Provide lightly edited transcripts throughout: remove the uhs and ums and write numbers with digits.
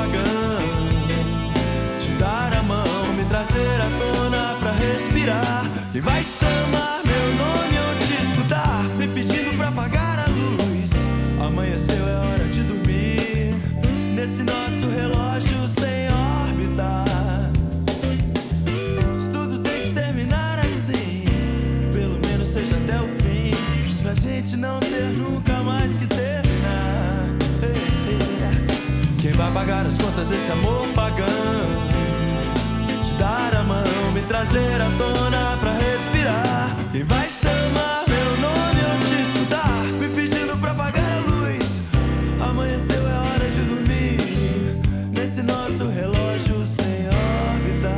pagão, te dar a mão, me trazer à tona pra respirar. Quem vai chamar meu nome ou te escutar, me pedindo pra apagar a luz. Amanheceu, é hora de dormir, nesse nosso relógio sem órbita. Isso tudo tem que terminar assim, que pelo menos seja até o fim, pra gente não ter nunca mais que terminar. Quem vai pagar as contas desse amor pagão, te dar a mão, me trazer à tona pra respirar. Quem vai chamar meu nome ou te escutar, me pedindo pra apagar a luz. Amanheceu, é hora de dormir, nesse nosso relógio sem órbita.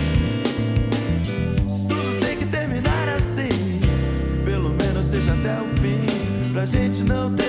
Isso tudo tem que terminar assim, que pelo menos seja até o fim, pra gente não ter